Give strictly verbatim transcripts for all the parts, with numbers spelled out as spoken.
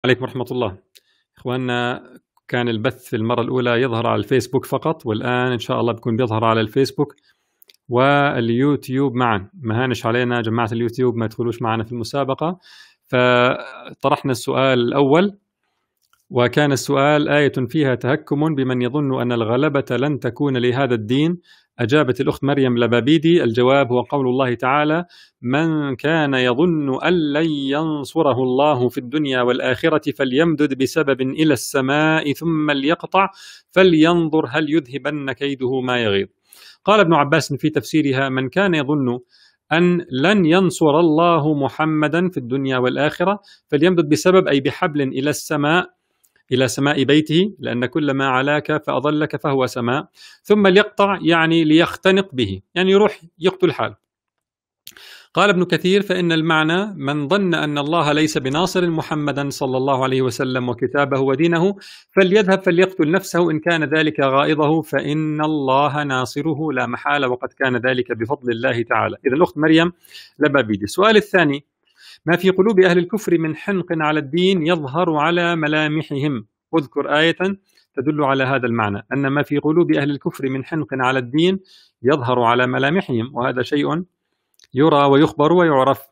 عليكم ورحمة الله. إخواننا، كان البث في المرة الأولى يظهر على الفيسبوك فقط، والآن إن شاء الله بيكون بيظهر على الفيسبوك واليوتيوب معا. ما هانش علينا جماعة اليوتيوب ما يدخلوش معنا في المسابقة. فطرحنا السؤال الأول، وكان السؤال: آية فيها تهكم بمن يظن أن الغلبة لن تكون لهذا الدين. أجابت الأخت مريم لبابيدي: الجواب هو قول الله تعالى: من كان يظن أن لن ينصره الله في الدنيا والآخرة فليمدد بسبب إلى السماء ثم ليقطع فلينظر هل يذهبن كيده ما يغيظ. قال ابن عباس في تفسيرها: من كان يظن أن لن ينصر الله محمدا في الدنيا والآخرة فليمدد بسبب، أي بحبل، إلى السماء، إلى سماء بيته، لأن كل ما علاك فأضلك فهو سماء، ثم ليقطع يعني ليختنق به، يعني يروح يقتل حاله. قال ابن كثير: فإن المعنى من ظن أن الله ليس بناصر محمدا صلى الله عليه وسلم وكتابه ودينه فليذهب فليقتل نفسه إن كان ذلك غائضه فإن الله ناصره لا محالة، وقد كان ذلك بفضل الله تعالى. إذا الأخت مريم لبابيدي. السؤال الثاني: ما في قلوب أهل الكفر من حنق على الدين يظهر على ملامحهم. اذكر آية تدل على هذا المعنى، أن ما في قلوب أهل الكفر من حنق على الدين يظهر على ملامحهم، وهذا شيء يرى ويخبر ويعرف.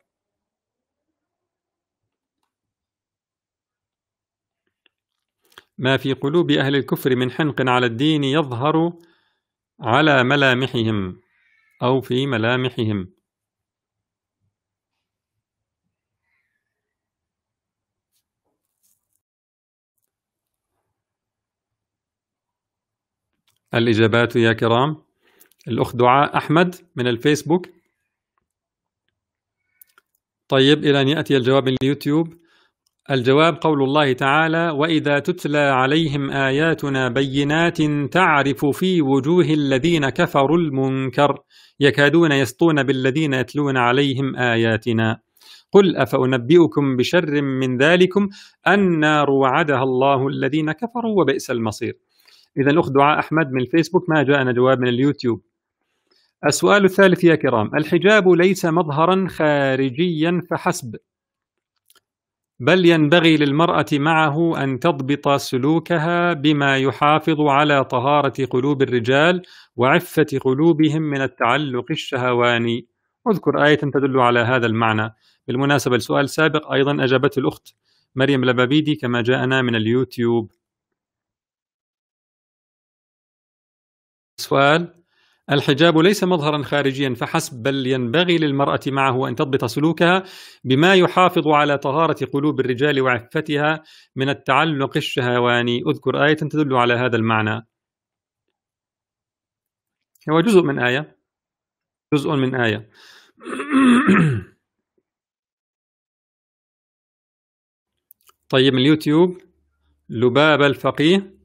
ما في قلوب أهل الكفر من حنق على الدين يظهر على ملامحهم أو في ملامحهم. الإجابات يا كرام: الأخت دعاء أحمد من الفيسبوك. طيب، إلى أن يأتي الجواب من اليوتيوب. الجواب قول الله تعالى: وإذا تتلى عليهم آياتنا بينات تعرف في وجوه الذين كفروا المنكر يكادون يسطون بالذين يتلون عليهم آياتنا قل أفأنبئكم بشر من ذلكم النار وعدها الله الذين كفروا وبئس المصير. إذا الأخت دعاء أحمد من الفيسبوك، ما جاءنا جواب من اليوتيوب. السؤال الثالث يا كرام: الحجاب ليس مظهرا خارجيا فحسب، بل ينبغي للمرأة معه أن تضبط سلوكها بما يحافظ على طهارة قلوب الرجال وعفة قلوبهم من التعلق الشهواني. اذكر آية تدل على هذا المعنى. بالمناسبة السؤال السابق أيضا أجابته الأخت مريم لبابيدي كما جاءنا من اليوتيوب. السؤال: الحجاب ليس مظهرا خارجيا فحسب، بل ينبغي للمرأة معه أن تضبط سلوكها بما يحافظ على طهارة قلوب الرجال وعفتها من التعلق الشهواني. اذكر آية تدل على هذا المعنى. هو جزء من آية جزء من آية طيب، من اليوتيوب لبابة الفقيه.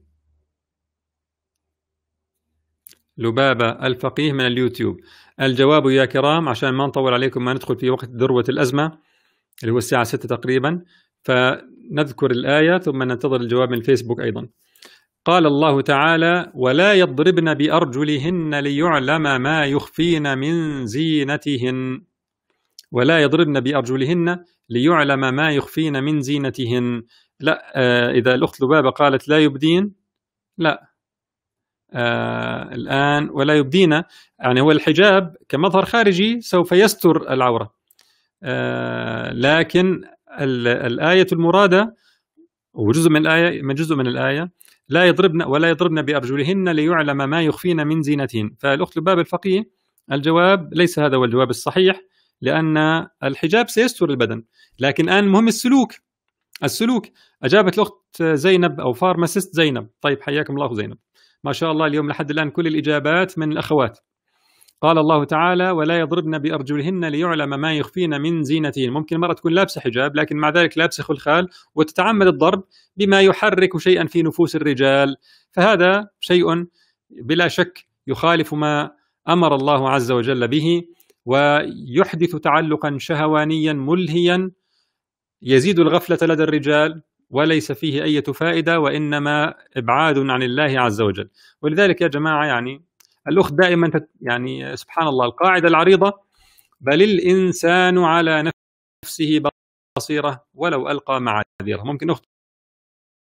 لبابة الفقيه من اليوتيوب. الجواب يا كرام، عشان ما نطول عليكم، ما ندخل في وقت ذروة الأزمة اللي هو الساعة ستة تقريبا، فنذكر الآية ثم ننتظر الجواب من الفيسبوك أيضا. قال الله تعالى: ولا يضربن بأرجلهن ليعلم ما يخفين من زينتهن. ولا يضربن بأرجلهن ليعلم ما يخفين من زينتهن. لا، آه إذا الأخت لبابة قالت لا يبدين، لا، آه الآن ولا يبدين يعني هو الحجاب كمظهر خارجي سوف يستر العورة، آه لكن الآية المرادة وجزء من الآية من جزء من الآية لا يضربن ولا يضربن بأرجلهن ليعلم ما يخفين من زينتهن. فالأخت لباب الفقيه، الجواب ليس هذا هو الجواب الصحيح، لأن الحجاب سيستر البدن، لكن الآن مهم السلوك. السلوك. أجابت الأخت زينب أو فارماسيست زينب. طيب، حياكم الله زينب، ما شاء الله اليوم لحد الآن كل الإجابات من الأخوات. قال الله تعالى: ولا يضربن بأرجلهن ليعلم ما يخفين من زينتهن. ممكن المرأة تكون لابسة حجاب لكن مع ذلك لابسة خلخال وتتعمد الضرب بما يحرك شيئا في نفوس الرجال، فهذا شيء بلا شك يخالف ما أمر الله عز وجل به، ويحدث تعلقا شهوانيا ملهيا يزيد الغفلة لدى الرجال وليس فيه أي فائدة، وإنما إبعاد عن الله عز وجل. ولذلك يا جماعة، يعني الأخت دائما يعني سبحان الله القاعدة العريضة: بل الإنسان على نفسه بصيرة ولو ألقى معاذيره. ممكن أخت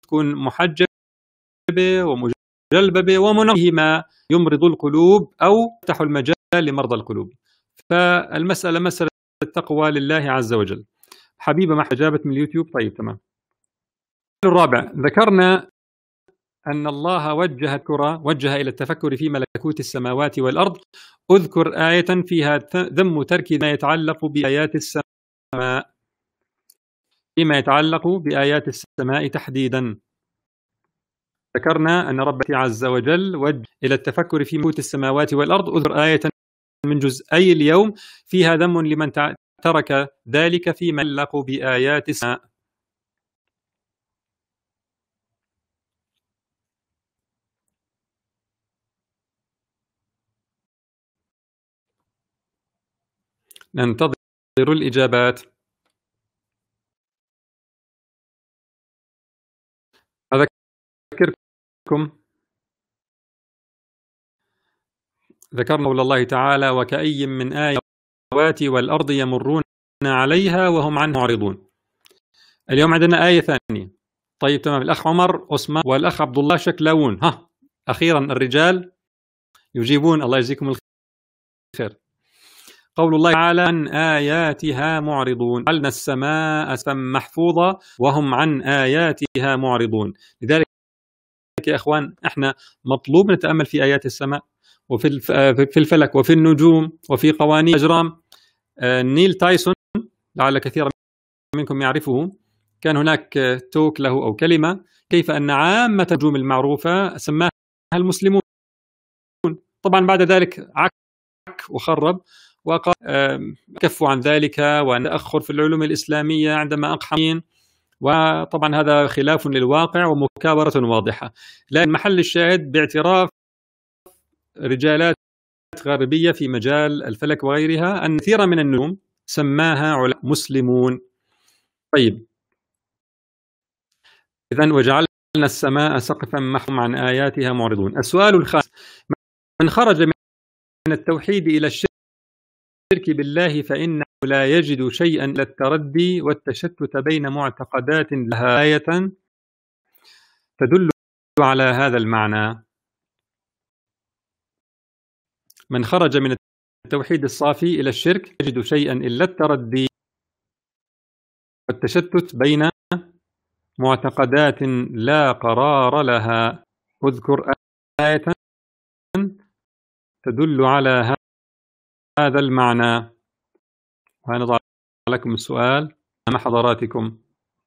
تكون محجبة ومجلببة ومنقية ما يمرض القلوب أو يفتح المجال لمرضى القلوب. فالمسألة مسألة التقوى لله عز وجل. حبيبة ما أجابت من اليوتيوب. طيب تمام. الرابع، ذكرنا أن الله وجه الكرة وجه إلى التفكر في ملكوت السماوات والأرض. أذكر آية فيها ذم ترك ما يتعلق بآيات السماء، فيما يتعلق بآيات السماء تحديدا. ذكرنا أن ربنا عز وجل وجه إلى التفكر في ملكوت السماوات والأرض. أذكر آية من جزئي اليوم فيها ذم لمن ترك ذلك فيما يتعلق بآيات السماء. ننتظر الإجابات. أذكركم ذكرنا قول الله تعالى: وكأي من آية السماوات والأرض يمرون عليها وهم عنها معرضون. اليوم عندنا آية ثانية. طيب تمام. الأخ عمر عثمان والأخ عبد الله شكلاون، ها أخيرا الرجال يجيبون، الله يجزيكم الخير. قول الله تعالى: عن آياتها معرضون، جعلنا السماء سقفا محفوظا وهم عن آياتها معرضون. لذلك يا إخوان إحنا مطلوب نتأمل في آيات السماء وفي في الفلك وفي النجوم وفي قوانين الأجرام. نيل تايسون لعل كثير منكم يعرفه، كان هناك توك له أو كلمة كيف أن عامة النجوم المعروفة سماها المسلمون. طبعا بعد ذلك عك وخرب وقال كفوا عن ذلك وأن تأخر في العلوم الإسلامية عندما أقحمين، وطبعا هذا خلاف للواقع ومكابرة واضحة. لكن محل الشاهد باعتراف رجالات غربية في مجال الفلك وغيرها أن كثيرا من النجوم سماها علماء مسلمون. طيب إذن وجعلنا السماء سقفا محفوظا عن آياتها معرضون. السؤال الخامس: من خرج من التوحيد إلى الشرك بالله فإنه لا يجد شيئا إلا التردي والتشتت بين معتقدات لها آية تدل على هذا المعنى. من خرج من التوحيد الصافي إلى الشرك يجد شيئا إلا التردي والتشتت بين معتقدات لا قرار لها. اذكر آية تدل على هذا المعنى. وأنا لكم السؤال أمام حضراتكم.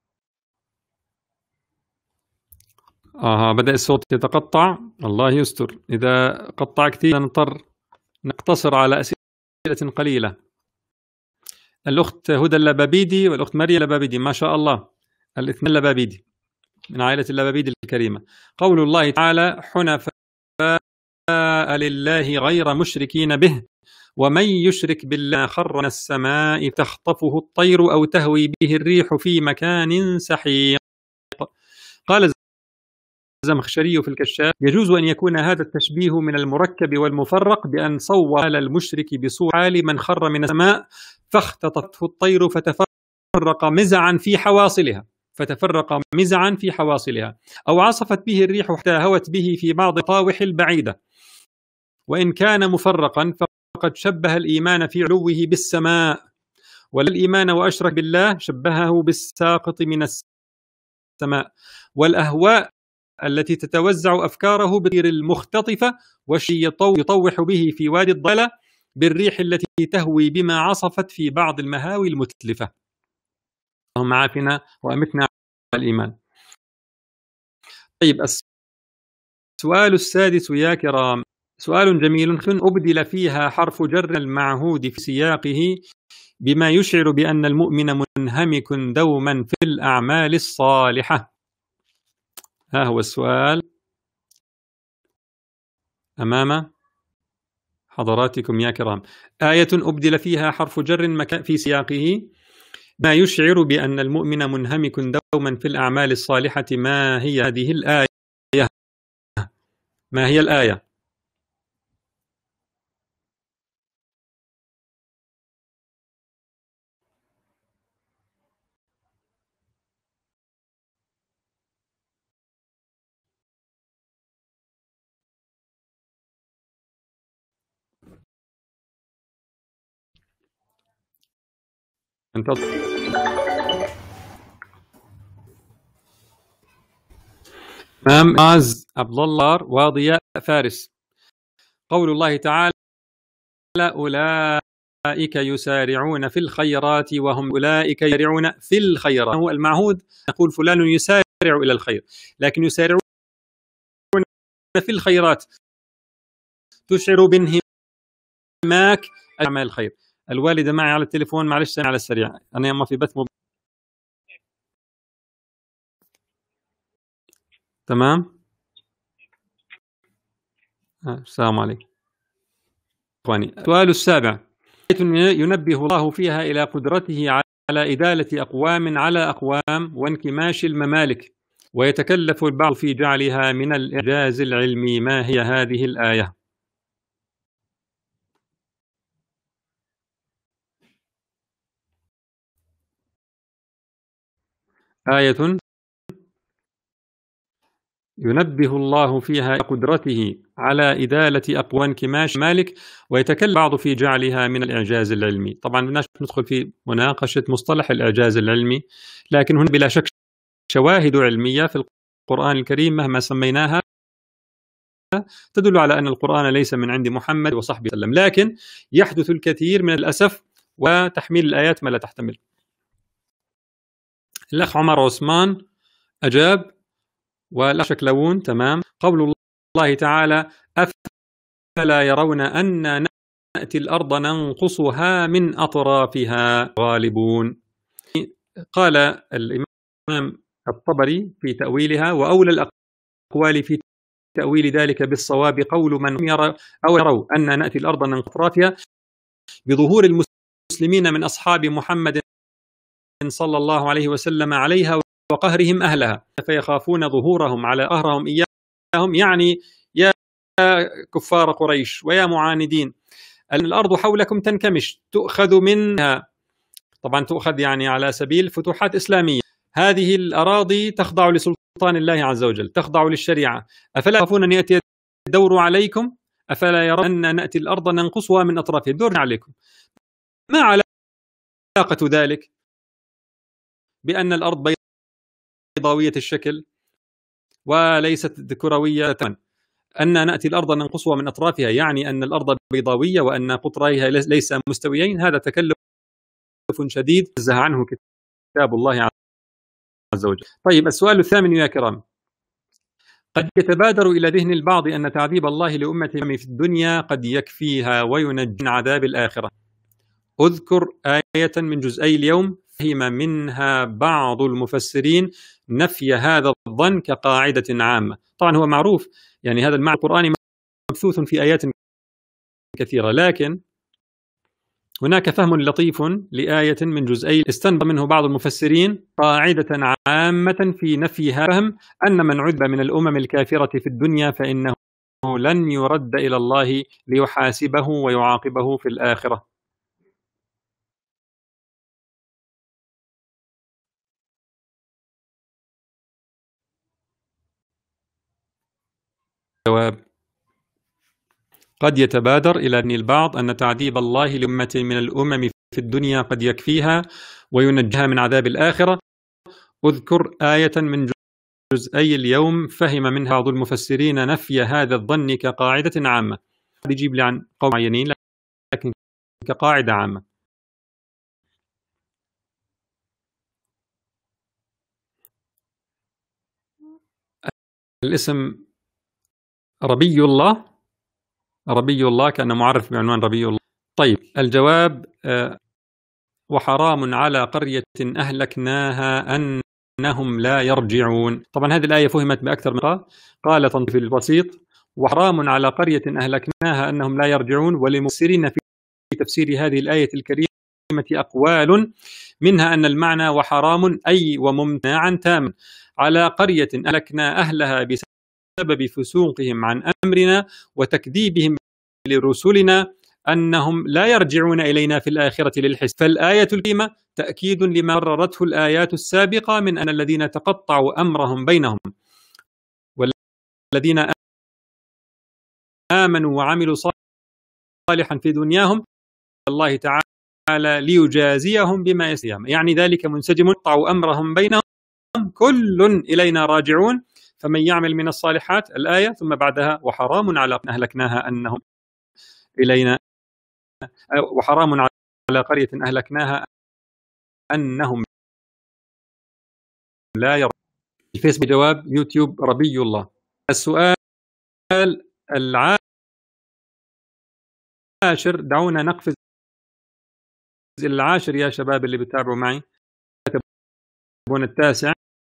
آه بدأ الصوت يتقطع، الله يستر. إذا قطع كثير نضطر نقتصر على أسئلة قليلة. الأخت هدى اللبابيدي والأخت مريم اللبابيدي، ما شاء الله الاثنين اللبابيدي من عائلة اللبابيدي الكريمة. قول الله تعالى: حنفاء لله غير مشركين به ومن يشرك بالله خر من السماء تخطفه الطير أو تهوي به الريح في مكان سحيق. قال الزمخشري في الكشاف: يجوز أن يكون هذا التشبيه من المركب والمفرق بأن صور المشرك بصورة من خر من السماء فاختطفته الطير فتفرق مزعا في حواصلها فتفرق مزعا في حواصلها أو عصفت به الريح حتى هوت به في بعض الطاوح البعيدة. وإن كان مفرقا فقد شبه الإيمان في علوه بالسماء، والإيمان وأشرك بالله شبهه بالساقط من السماء. والأهواء التي تتوزع أفكاره بالطير المختطفة والشي يطوح به في وادي الضلالة بالريح التي تهوي بما عصفت في بعض المهاوي المتلفة. اللهم عافنا وأمتنا على الإيمان. طيب السؤال السادس يا كرام سؤال جميل. أبدل فيها حرف جر المعهود في سياقه بما يشعر بأن المؤمن منهمك دوما في الأعمال الصالحة. ها هو السؤال أمام حضراتكم يا كرام. آية أبدل فيها حرف جر في سياقه ما يشعر بأن المؤمن منهمك دوما في الأعمال الصالحة. ما هي هذه الآية؟ ما هي الآية؟ إمام معاذ عبد الله وضياء فارس. قول الله تعالى: أولئك يسارعون في الخيرات وهم أولئك يسارعون في الخيرات. هو المعهود نقول فلان يسارع إلى الخير، لكن يسارعون في الخيرات تشعر بانهماك أعمال الخير. الوالدة معي على التليفون، معلش على السريع، أنا يما في بث مب... تمام. السلام عليكم إخواني. السؤال السابع: ينبه الله فيها إلى قدرته على إدالة أقوام على أقوام وانكماش الممالك، ويتكلف البعض في جعلها من الإعجاز العلمي. ما هي هذه الآية؟ آية ينبه الله فيها قدرته على إدالة أقوى انكماش مالك، ويتكلم بعض في جعلها من الإعجاز العلمي. طبعا بدناش ندخل في مناقشة مصطلح الإعجاز العلمي، لكن هنا بلا شك شواهد علمية في القرآن الكريم مهما سميناها تدل على أن القرآن ليس من عند محمد وصحبه وسلم، لكن يحدث الكثير من الأسف وتحميل الآيات ما لا تحتمل. الأخ عمر عثمان أجاب، والأخ شكلون تمام. قول الله تعالى: أفلا يرون أن نأتي الأرض ننقصها من أطرافها غالبون. قال الإمام الطبري في تأويلها: وأولى الأقوال في تأويل ذلك بالصواب قول من يرى أو يروا أن نأتي الأرض من أطرافها بظهور المسلمين من أصحاب محمد صلى الله عليه وسلم عليها وقهرهم أهلها، فيخافون ظهورهم على قهرهم إياهم، يعني يا كفار قريش ويا معاندين، الأرض حولكم تنكمش تؤخذ منها، طبعا تؤخذ يعني على سبيل فتوحات إسلامية، هذه الأراضي تخضع لسلطان الله عز وجل، تخضع للشريعة، أفلا تخافون أن يأتي الدور عليكم؟ أفلا يرون أن نأتي الأرض ننقصها من أطرافها، الدور عليكم. ما علاقة ذلك بأن الأرض بيضاوية الشكل وليست كروية؟ أن نأتي الأرض ننقصها من أطرافها يعني أن الأرض بيضاوية وأن قطريها ليس مستويين، هذا تكلف شديد نزه عنه كتاب الله عز وجل. طيب السؤال الثامن يا كرام: قد يتبادر إلى ذهن البعض أن تعذيب الله لأمته في الدنيا قد يكفيها وينجي من عذاب الآخرة. أذكر آية من جزئي اليوم فهم منها بعض المفسرين نفي هذا الظن كقاعدة عامة. طبعا هو معروف يعني هذا المعنى القرآني مبثوث في آيات كثيرة، لكن هناك فهم لطيف لآية من جزئي استنبط منه بعض المفسرين قاعدة عامة في نفيها، فهم أن من عذب من الأمم الكافرة في الدنيا فإنه لن يرد إلى الله ليحاسبه ويعاقبه في الآخرة. جواب: قد يتبادر إلى ذهن البعض أن تعذيب الله لأمة من الأمم في الدنيا قد يكفيها وينجيها من عذاب الآخرة. أذكر آية من جزئي اليوم فهم منها بعض المفسرين نفي هذا الظن كقاعدة عامة. يجيب لي عن قوم معينين لكن كقاعدة عامة. الاسم ربي الله، ربي الله كأنه معرف بعنوان ربي الله. طيب الجواب: آه وحرام على قرية أهلكناها أنهم لا يرجعون. طبعا هذه الآية فهمت بأكثر من قال قال تنظيف البسيط: وحرام على قرية أهلكناها أنهم لا يرجعون. وللمفسرين في تفسير هذه الآية الكريمة أقوال، منها أن المعنى وحرام أي وممتنعا تاما على قرية أهلكنا أهلها بسبب فسوقهم عن أمرنا وتكذيبهم لرسلنا أنهم لا يرجعون إلينا في الآخرة للحساب. فالآية الكريمة تأكيد لما قررته الآيات السابقة من أن الذين تقطعوا أمرهم بينهم والذين آمنوا وعملوا صالحا في دنياهم الله تعالى ليجازيهم بما يستحقون، يعني ذلك منسجم يقطع أمرهم بينهم كل إلينا راجعون فمن يعمل من الصالحات الآية، ثم بعدها وحرام على أهلكناها أنهم إلينا وحرام على قرية أهلكناها أنهم لا يرون. الفيسبوك جواب يوتيوب ربي الله. السؤال العاشر، دعونا نقفز إلى العاشر يا شباب اللي بتتابعوا معي. تبون التاسع،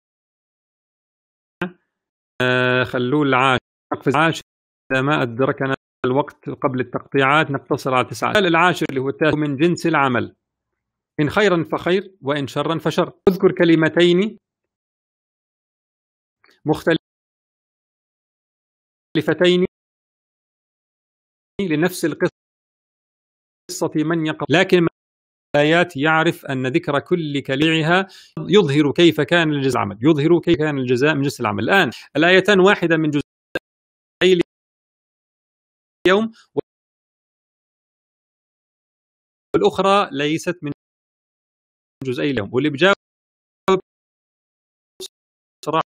آه خلوه العاشر، نقفز العاشر إذا ما أدركنا الوقت قبل التقطيعات نقتصر على تسعة. السؤال العاشر اللي هو التاسع، من جنس العمل، إن خيرا فخير وإن شرا فشر. اذكر كلمتين مختلفتين لنفس القصة من يقرأ، لكن الآيات يعرف أن ذكر كل كلمة يظهر كيف كان الجزاء العمل، يظهر كيف كان الجزاء من جنس العمل. الآن الآيتان واحدة من جزئي اليوم والأخرى ليست من جزئي اليوم، واللي بجاوب صراحة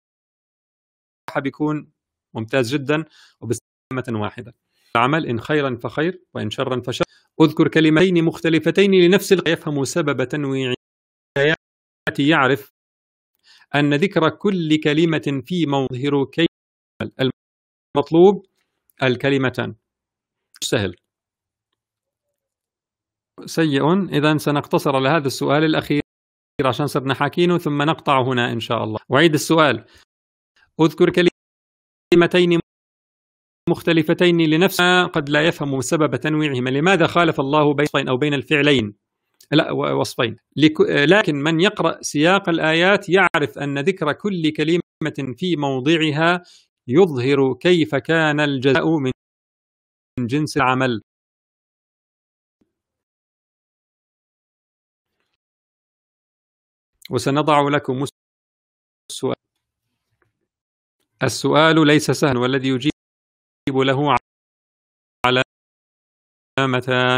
بيكون ممتاز جدا وبسلامة واحدة. العمل إن خيرا فخير وإن شرا فشر. اذكر كلمتين مختلفتين لنفس القصة يفهم سبب تنويع الآيات، يعرف أن ذكر كل كلمة في موضع كيف المطلوب الكلمتان. سهل. سيء. إذا سنقتصر على هذا السؤال الأخير عشان صرنا حاكينه، ثم نقطع هنا إن شاء الله. وعيد السؤال. اذكر كلمتين مختلفتين لنفس قد لا يفهم سبب تنويعهما. لماذا خالف الله بين وصفين أو بين الفعلين؟ لا، وصفين. لكن من يقرأ سياق الآيات يعرف أن ذكر كل كلمة في موضعها يظهر كيف كان الجزاء من جنس العمل. وسنضع لكم السؤال. السؤال ليس سهل، والذي يجيب له علامتان.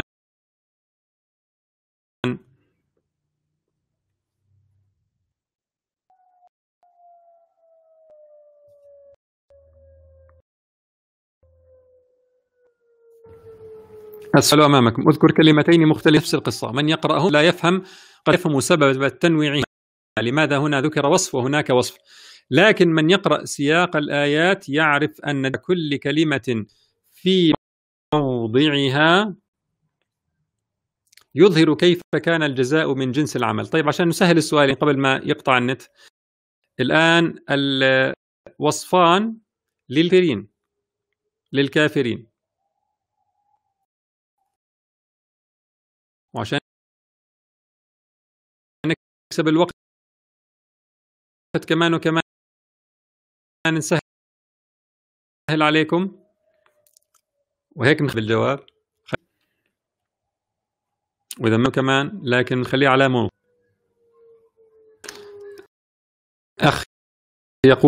السؤال أمامكم. اذكر كلمتين مختلفتين نفس القصة، من يقرأهم لا يفهم قد يفهم سبب التنويع، لماذا هنا ذكر وصف وهناك وصف. لكن من يقرأ سياق الآيات يعرف أن كل كلمة في موضعها يظهر كيف كان الجزاء من جنس العمل. طيب عشان نسهل السؤال قبل ما يقطع النت، الآن الوصفان للكافرين للكافرين وعشان نكسب الوقت كمان وكمان نسهل عليكم وهيك نخذ الجواب، وإذا ما كمان لكن نخليه على مو. أخ يقول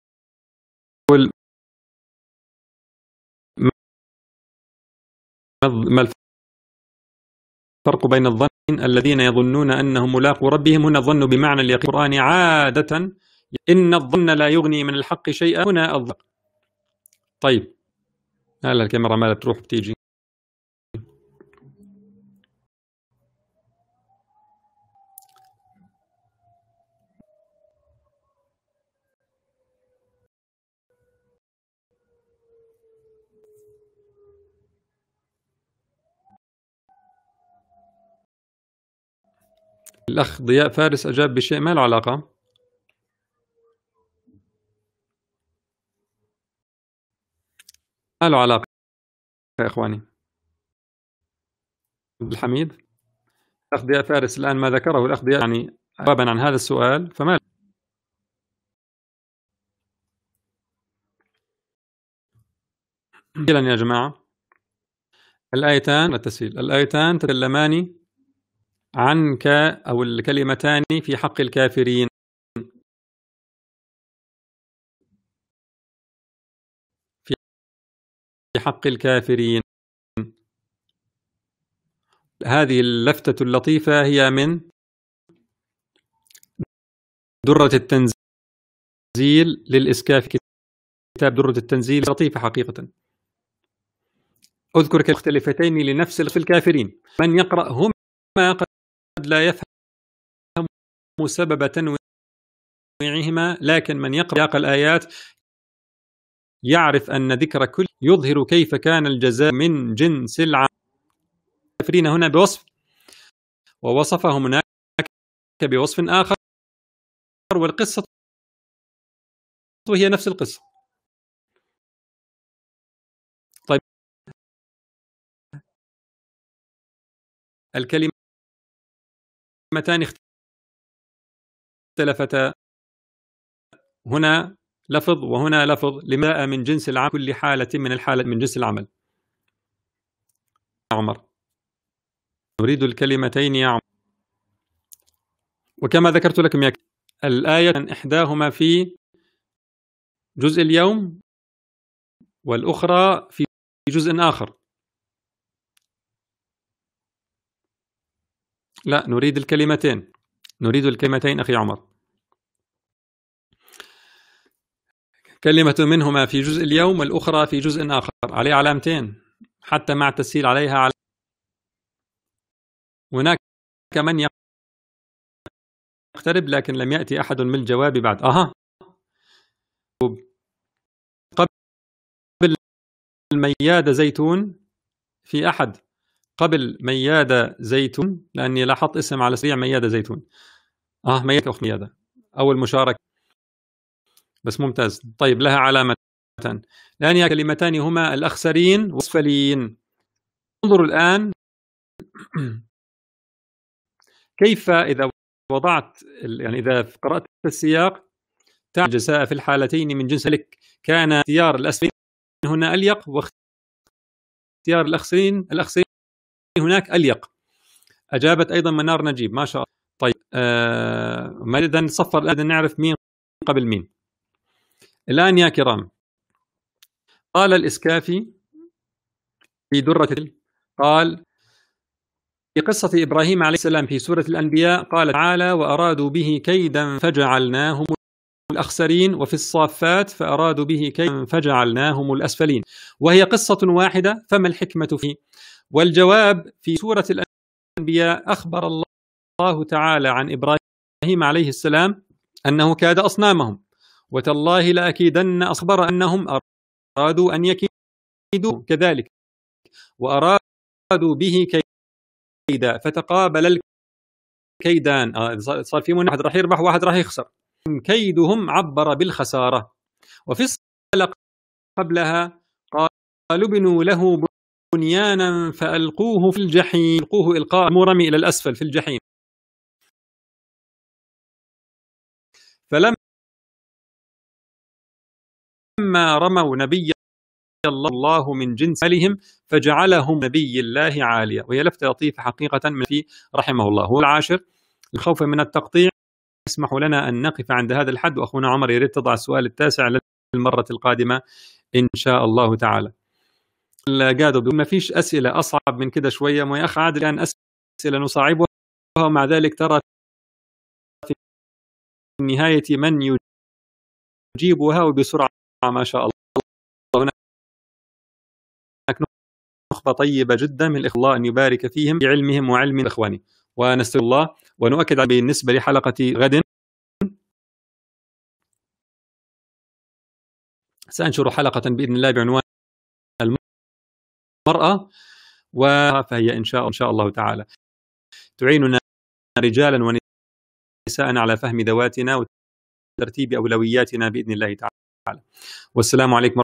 ما الفرق بين الظن الذين يظنون أنهم ملاقو ربهم؟ هنا الظن بمعنى اليقين. القرآن عادة إن الظن لا يغني من الحق شيئا، هنا الظن. طيب هلا الكاميرا مالها بتروح بتيجي. الأخ ضياء فارس أجاب بشيء ما له علاقة. ما له علاقة يا إخواني. عبد الحميد، الأخ ضياء فارس الآن ما ذكره الأخ ضياء يعني جوابا عن هذا السؤال، فما إذن يا جماعة الآيتان التسهيل الآيتان تتكلمان عنك أو الكلمتان في حق الكافرين. في حق الكافرين هذه اللفتة اللطيفة هي من درة التنزيل للإسكافي، كتاب درة التنزيل لطيفة حقيقة. أذكر مختلفتين لنفس في الكافرين، من يقرأهما قد لا يفهم سبب تنويعهما، لكن من يقرأ سياق الآيات يعرف أن ذكر كل يظهر كيف كان الجزاء من جنس العمل. الكافرين هنا بوصف، ووصفهم هناك بوصف آخر، والقصة وهي نفس القصة. طيب، الكلمتان اختلفتا، هنا لفظ وهنا لفظ، لما من جنس العمل، كل حالة من الحالة من جنس العمل. عمر، نريد الكلمتين يا عمر. وكما ذكرت لكم يا الآية إحداهما في جزء اليوم والأخرى في جزء آخر. لا، نريد الكلمتين، نريد الكلمتين أخي عمر. كلمة منهما في جزء اليوم والأخرى في جزء آخر، عليه علامتين حتى مع التسهيل عليها على. هناك من يقترب لكن لم يأتي أحد من الجواب بعد. أها، قبل مياد زيتون، في أحد قبل مياد زيتون؟ لأني لاحظت اسم على سريع مياد زيتون. آه مياد أخت ميادة، أول مشاركة بس ممتاز. طيب، لها علامتان، لأن هي كلمتان هما الأخسرين والأسفلين. انظروا الآن كيف إذا وضعت، يعني إذا قرأت السياق تعرف الجزاء في الحالتين من جنس ذلك. كان اختيار الأسفلين هنا أليق، واختيار الأخسرين الأخسرين هناك أليق. أجابت أيضا منار نجيب، ما شاء الله. طيب، آه ما إذا نصفر الآن نعرف مين قبل مين. الآن يا كرام، قال الإسكافي في درة، قال في قصة إبراهيم عليه السلام في سورة الأنبياء، قال تعالى: وأرادوا به كيدا فجعلناهم الأخسرين، وفي الصافات فأرادوا به كيدا فجعلناهم الأسفلين. وهي قصة واحدة، فما الحكمة فيه؟ والجواب في سورة الأنبياء أخبر الله تعالى عن إبراهيم عليه السلام أنه كاد أصنامهم، وتالله لأكيدن، أخبر أنهم أرادوا أن يكيدوا كذلك، وأرادوا به كيدا فتقابل الكيدان. آه صار في واحد راح يربح وواحد راح يخسر. كيدهم عبر بالخسارة. وفي الصلاة قبلها قالوا بنوا له بنيانا فألقوه في الجحيم، ألقوه إلقاء مرمي إلى الأسفل في الجحيم. فلما رموا نبي الله من جنس مالهم فجعلهم نبي الله عالية. وهي لفتة لطيفة حقيقة من في رحمه الله. هو العاشر، الخوف من التقطيع اسمحوا لنا أن نقف عند هذا الحد، وأخونا عمر يريد تضع السؤال التاسع للمرة القادمة إن شاء الله تعالى. قادوا ما فيش أسئلة أصعب من كده شوية، ما يا أخ عادل الآن أسئلة نصعبها، ومع ذلك ترى في النهاية من يجيبها وبسرعة ما شاء الله. هناك نخبة طيبة جدا من الإخوة، أن يبارك فيهم بعلمهم وعلم إخواني، ونستغفر الله. ونؤكد بالنسبة لحلقة غد سأنشر حلقة بإذن الله بعنوان المرأة، وفهي إن شاء, إن شاء الله تعالى تعيننا رجالا ونساء على فهم ذواتنا وترتيب أولوياتنا بإذن الله تعالى. والسلام عليكم.